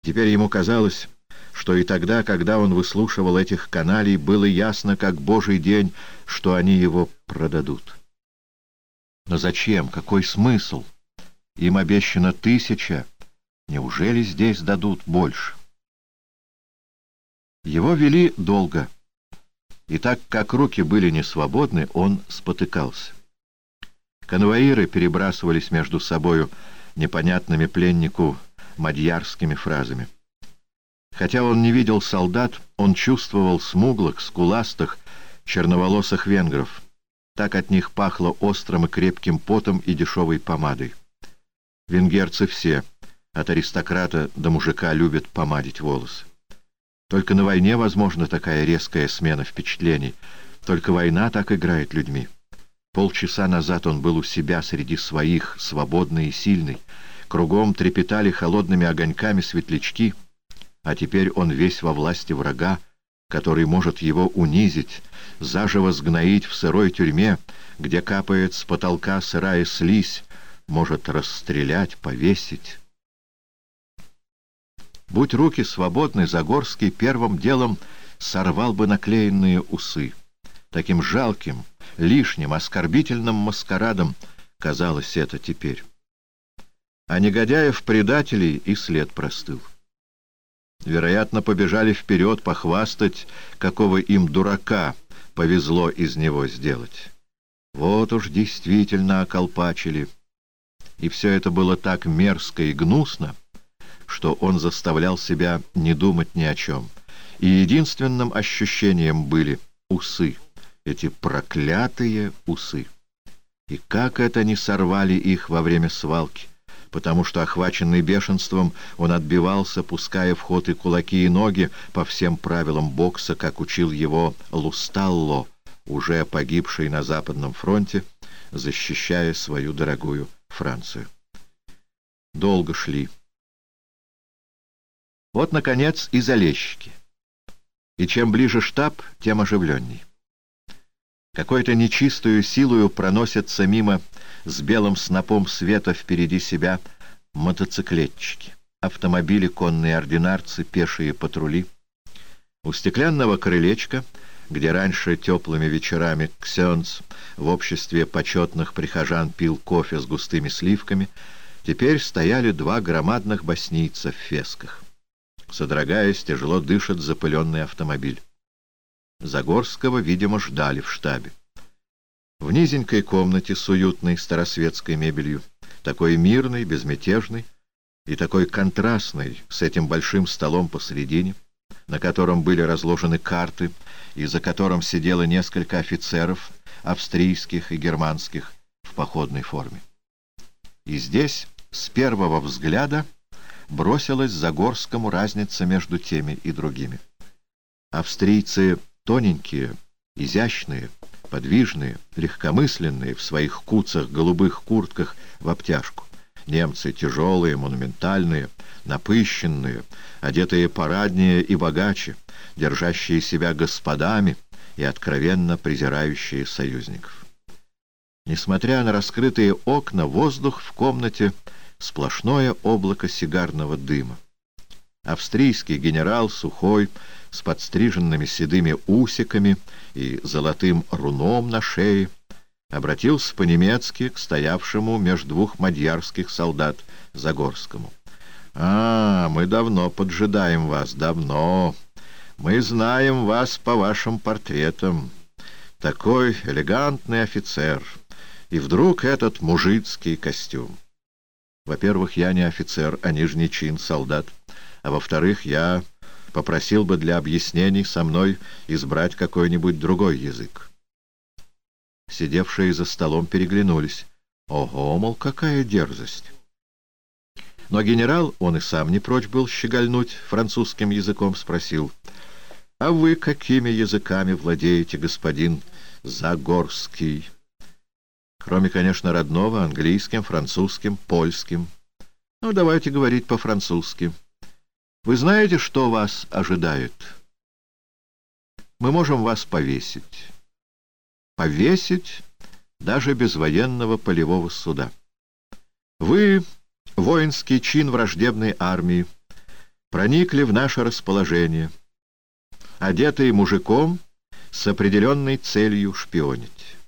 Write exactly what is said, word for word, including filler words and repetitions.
Теперь ему казалось, что и тогда, когда он выслушивал этих каналей, было ясно, как божий день, что они его продадут. Но зачем? Какой смысл? Им обещано тысяча. Неужели здесь дадут больше? Его вели долго, и так как руки были не свободны, он спотыкался. Конвоиры перебрасывались между собою непонятными пленнику мадьярскими фразами. Хотя он не видел солдат, он чувствовал смуглых, скуластых, черноволосых венгров. Так от них пахло острым и крепким потом и дешевой помадой. Венгерцы все, от аристократа до мужика, любят помадить волосы. Только на войне возможна такая резкая смена впечатлений. Только война так играет людьми. Полчаса назад он был у себя среди своих, свободный и сильный. Кругом трепетали холодными огоньками светлячки, а теперь он весь во власти врага, который может его унизить, заживо сгноить в сырой тюрьме, где капает с потолка сырая слизь, может расстрелять, повесить. Будь руки свободны, Загорский первым делом сорвал бы наклеенные усы. Таким жалким, лишним, оскорбительным маскарадом казалось это теперь. А негодяев-предателей и след простыл. Вероятно, побежали вперед похвастать, какого им дурака повезло из него сделать. Вот уж действительно околпачили. И все это было так мерзко и гнусно, что он заставлял себя не думать ни о чем. И единственным ощущением были усы, эти проклятые усы. И как это не сорвали их во время свалки, потому что, охваченный бешенством, он отбивался, пуская в ход и кулаки, и ноги по всем правилам бокса, как учил его Лусталло, уже погибший на Западном фронте, защищая свою дорогую Францию. Долго шли. Вот, наконец, и залезчики. И чем ближе штаб, тем оживленней. Какой-то нечистую силою проносятся мимо с белым снопом света впереди себя мотоциклетчики, автомобили, конные ординарцы, пешие патрули. У стеклянного крылечка, где раньше теплыми вечерами ксенц в обществе почетных прихожан пил кофе с густыми сливками, теперь стояли два громадных боснийца в фесках. Содрогаясь, тяжело дышит запыленный автомобиль. Загорского, видимо, ждали в штабе. В низенькой комнате с уютной старосветской мебелью, такой мирной, безмятежной и такой контрастной с этим большим столом посредине, на котором были разложены карты и за которым сидело несколько офицеров, австрийских и германских, в походной форме. И здесь, с первого взгляда, бросилась Загорскому разница между теми и другими. Австрийцы тоненькие, изящные, подвижные, легкомысленные в своих куцах, голубых куртках в обтяжку. Немцы тяжелые, монументальные, напыщенные, одетые параднее и богаче, держащие себя господами и откровенно презирающие союзников. Несмотря на раскрытые окна, воздух в комнате — сплошное облако сигарного дыма. Австрийский генерал, сухой, с подстриженными седыми усиками и золотым руном на шее, обратился по-немецки к стоявшему меж двух мадьярских солдат Загорскому. «А, мы давно поджидаем вас, давно. Мы знаем вас по вашим портретам. Такой элегантный офицер. И вдруг этот мужицкий костюм. Во-первых, я не офицер, а нижний чин солдат. А во-вторых, я попросил бы для объяснений со мной избрать какой-нибудь другой язык». Сидевшие за столом переглянулись. Ого, мол, какая дерзость! Но генерал, он и сам не прочь был щегольнуть французским языком, спросил: «А вы какими языками владеете, господин Загорский?» «Кроме, конечно, родного, английским, французским, польским. Ну, давайте говорить по-французски. Вы знаете, что вас ожидает? Мы можем вас повесить. Повесить даже без военного полевого суда. Вы — воинский чин враждебной армии, проникли в наше расположение, одетые мужиком с определенной целью шпионить.